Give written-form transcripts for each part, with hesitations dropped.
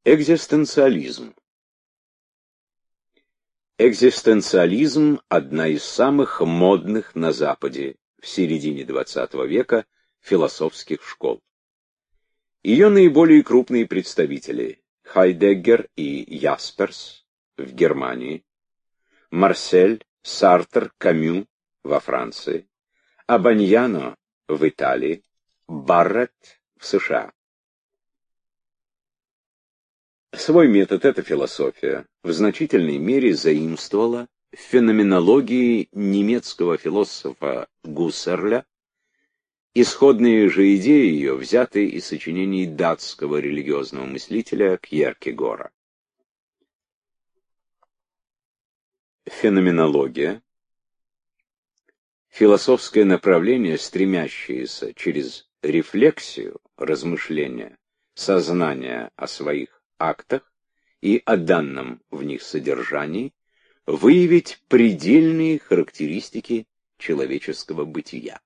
Экзистенциализм. Экзистенциализм – одна из самых модных на Западе в середине XX века философских школ. Ее наиболее крупные представители – Хайдеггер и Ясперс в Германии, Марсель, Сартр, Камю во Франции, Абаньяно в Италии, Барретт в США. Свой метод эта философия в значительной мере заимствовала в феноменологии немецкого философа Гуссерля. Исходные же идеи ее взяты из сочинений датского религиозного мыслителя Кьеркегора. Феноменология — философское направление, стремящееся через рефлексию, размышления, сознания о своих актах и о данном в них содержании выявить предельные характеристики человеческого бытия.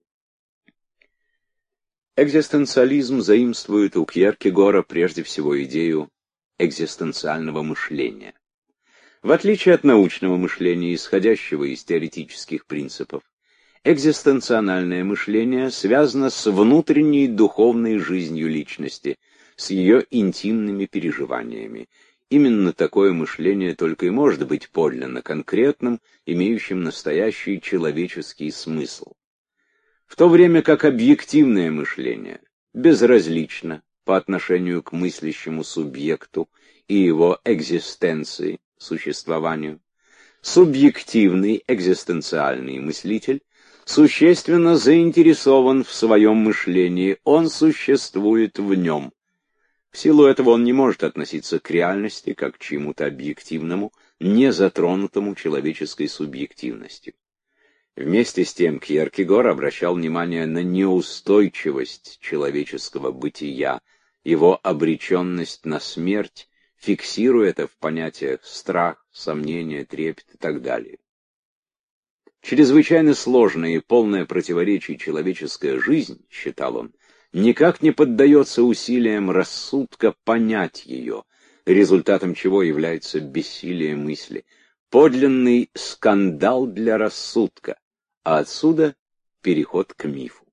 Экзистенциализм заимствует у Кьеркегора прежде всего идею экзистенциального мышления. В отличие от научного мышления, исходящего из теоретических принципов, экзистенциональное мышление связано с внутренней духовной жизнью личности, с ее интимными переживаниями. Именно такое мышление только и может быть подлинно конкретным, имеющим настоящий человеческий смысл. В то время как объективное мышление безразлично по отношению к мыслящему субъекту и его экзистенции, существованию, субъективный экзистенциальный мыслитель существенно заинтересован в своем мышлении, он существует в нем. В силу этого он не может относиться к реальности как к чему-то объективному, не затронутому человеческой субъективностью. Вместе с тем Кьеркегор обращал внимание на неустойчивость человеческого бытия, его обреченность на смерть, фиксируя это в понятиях страх, сомнение, трепет и так далее. Чрезвычайно сложная и полная противоречий человеческая жизнь, считал он, никак не поддается усилиям рассудка понять ее, результатом чего является бессилие мысли, подлинный скандал для рассудка, а отсюда переход к мифу.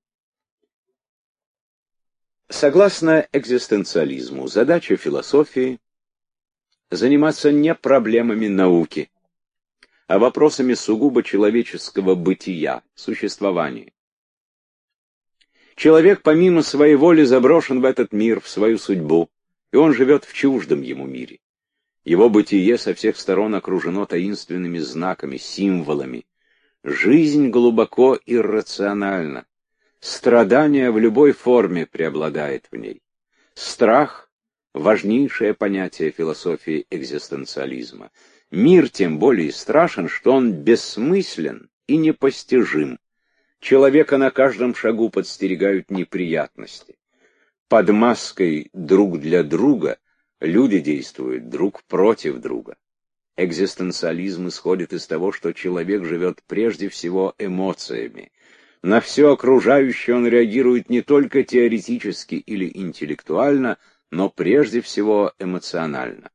Согласно экзистенциализму, задача философии — заниматься не проблемами науки, а вопросами сугубо человеческого бытия, существования. Человек помимо своей воли заброшен в этот мир, в свою судьбу, и он живет в чуждом ему мире. Его бытие со всех сторон окружено таинственными знаками, символами. Жизнь глубоко иррациональна. Страдание в любой форме преобладает в ней. Страх — важнейшее понятие философии экзистенциализма. Мир тем более страшен, что он бессмыслен и непостижим. Человека на каждом шагу подстерегают неприятности. Под маской друг для друга люди действуют друг против друга. Экзистенциализм исходит из того, что человек живет прежде всего эмоциями. На все окружающее он реагирует не только теоретически или интеллектуально, но прежде всего эмоционально.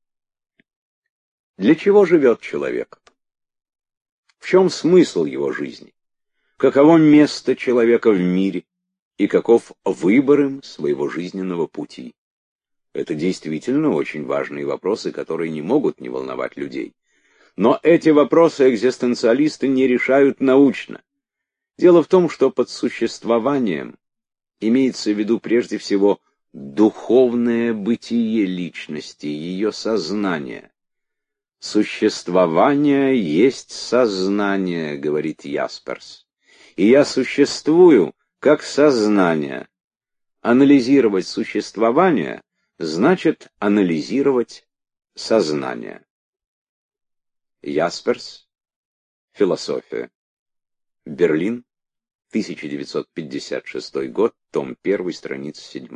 Для чего живет человек? В чем смысл его жизни? Каково место человека в мире? И каков выбор им своего жизненного пути? Это действительно очень важные вопросы, которые не могут не волновать людей. Но эти вопросы экзистенциалисты не решают научно. Дело в том, что под существованием имеется в виду прежде всего духовное бытие личности, ее сознание. «Существование есть сознание», — говорит Ясперс. «И я существую как сознание». Анализировать существование значит анализировать сознание. Ясперс. Философия. Берлин. 1956 год. Том 1, страница 7.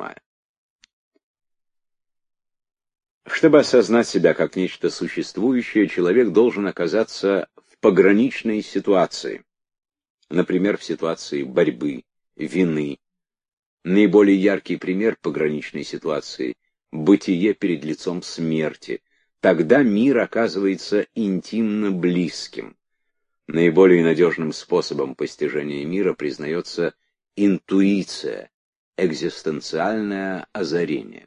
Чтобы осознать себя как нечто существующее, человек должен оказаться в пограничной ситуации. Например, в ситуации борьбы, вины. Наиболее яркий пример пограничной ситуации — бытие перед лицом смерти. Тогда мир оказывается интимно близким. Наиболее надежным способом постижения мира признается интуиция, экзистенциальное озарение.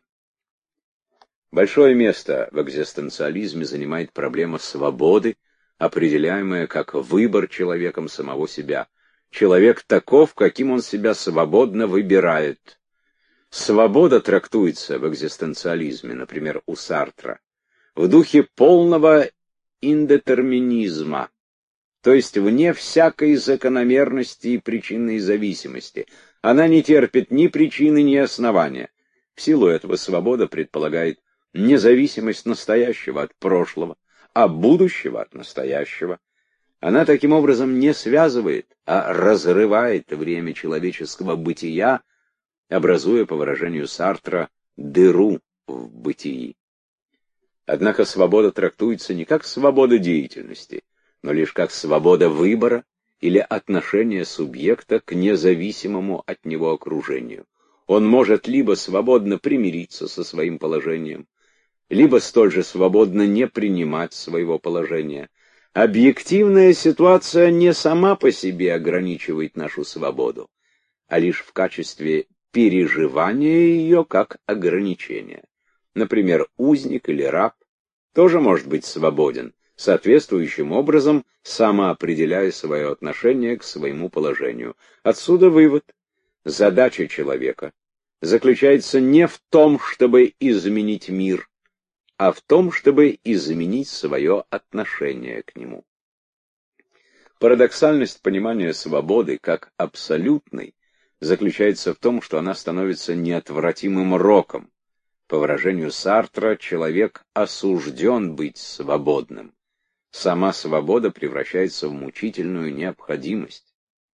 Большое место в экзистенциализме занимает проблема свободы, определяемая как выбор человеком самого себя. Человек таков, каким он себя свободно выбирает. Свобода трактуется в экзистенциализме, например, у Сартра, в духе полного индетерминизма, то есть вне всякой закономерности и причинной зависимости. Она не терпит ни причины, ни основания. В силу этого свобода предполагает независимость настоящего от прошлого, а будущего от настоящего. Она таким образом не связывает, а разрывает время человеческого бытия, образуя, по выражению Сартра, дыру в бытии. Однако свобода трактуется не как свобода деятельности, но лишь как свобода выбора или отношения субъекта к независимому от него окружению. Он может либо свободно примириться со своим положением, либо столь же свободно не принимать своего положения. Объективная ситуация не сама по себе ограничивает нашу свободу, а лишь в качестве переживания ее как ограничения. Например, узник или раб тоже может быть свободен, соответствующим образом самоопределяя свое отношение к своему положению. Отсюда вывод. Задача человека заключается не в том, чтобы изменить мир, а в том, чтобы изменить свое отношение к нему. Парадоксальность понимания свободы как абсолютной заключается в том, что она становится неотвратимым роком. По выражению Сартра, человек осужден быть свободным. Сама свобода превращается в мучительную необходимость.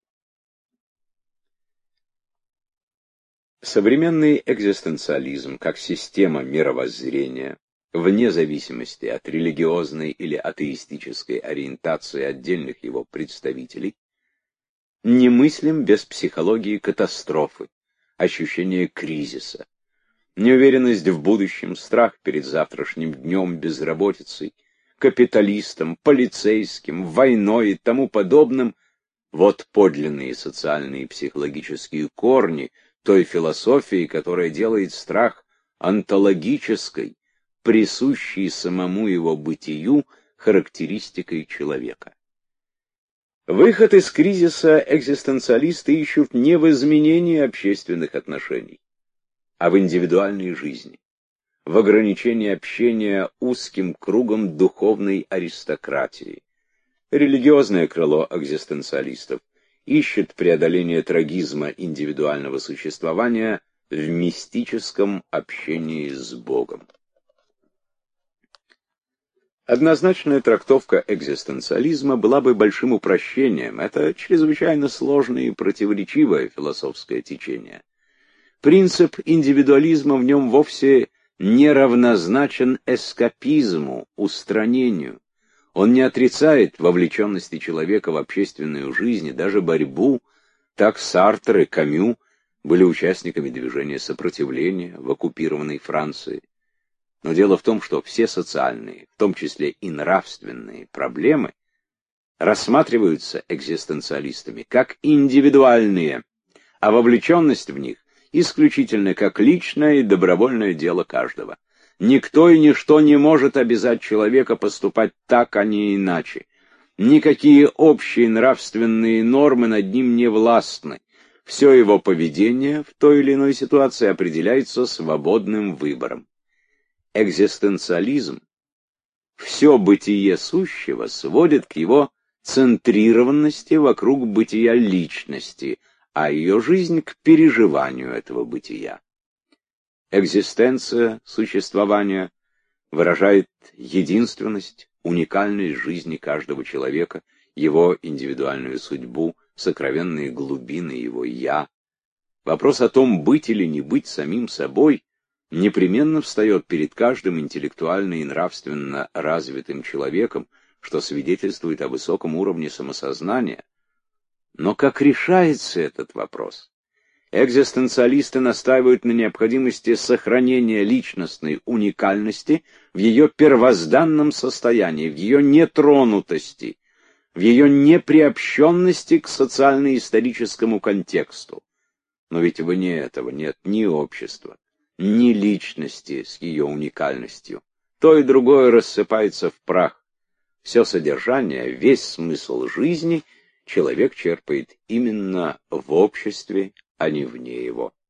Современный экзистенциализм как система мировоззрения, вне зависимости от религиозной или атеистической ориентации отдельных его представителей, немыслим без психологии катастрофы, ощущения кризиса. Неуверенность в будущем, страх перед завтрашним днем, безработицей, капиталистом, полицейским, войной и тому подобным — вот подлинные социальные и психологические корни той философии, которая делает страх онтологической, присущей самому его бытию, характеристикой человека. Выход из кризиса экзистенциалисты ищут не в изменении общественных отношений, а в индивидуальной жизни, в ограничении общения узким кругом духовной аристократии. Религиозное крыло экзистенциалистов ищет преодоление трагизма индивидуального существования в мистическом общении с Богом. Однозначная трактовка экзистенциализма была бы большим упрощением. Это чрезвычайно сложное и противоречивое философское течение. Принцип индивидуализма в нем вовсе не равнозначен эскапизму, устранению. Он не отрицает вовлеченности человека в общественную жизнь и даже борьбу. Так Сартр и Камю были участниками движения сопротивления в оккупированной Франции. Но дело в том, что все социальные, в том числе и нравственные проблемы, рассматриваются экзистенциалистами как индивидуальные, а вовлеченность в них исключительно как личное и добровольное дело каждого. Никто и ничто не может обязать человека поступать так, а не иначе. Никакие общие нравственные нормы над ним не властны. Все его поведение в той или иной ситуации определяется свободным выбором. Экзистенциализм все бытие сущего сводит к его центрированности вокруг бытия личности, а ее жизнь к переживанию этого бытия. Экзистенция существования выражает единственность, уникальность жизни каждого человека, его индивидуальную судьбу, сокровенные глубины его «я». Вопрос о том, быть или не быть самим собой, непременно встает перед каждым интеллектуально и нравственно развитым человеком, что свидетельствует о высоком уровне самосознания. Но как решается этот вопрос? Экзистенциалисты настаивают на необходимости сохранения личностной уникальности в ее первозданном состоянии, в ее нетронутости, в ее неприобщенности к социально-историческому контексту. Но ведь вне этого нет ни общества, ни личности с ее уникальностью. То и другое рассыпается в прах. Все содержание, весь смысл жизни человек черпает именно в обществе, а не вне его.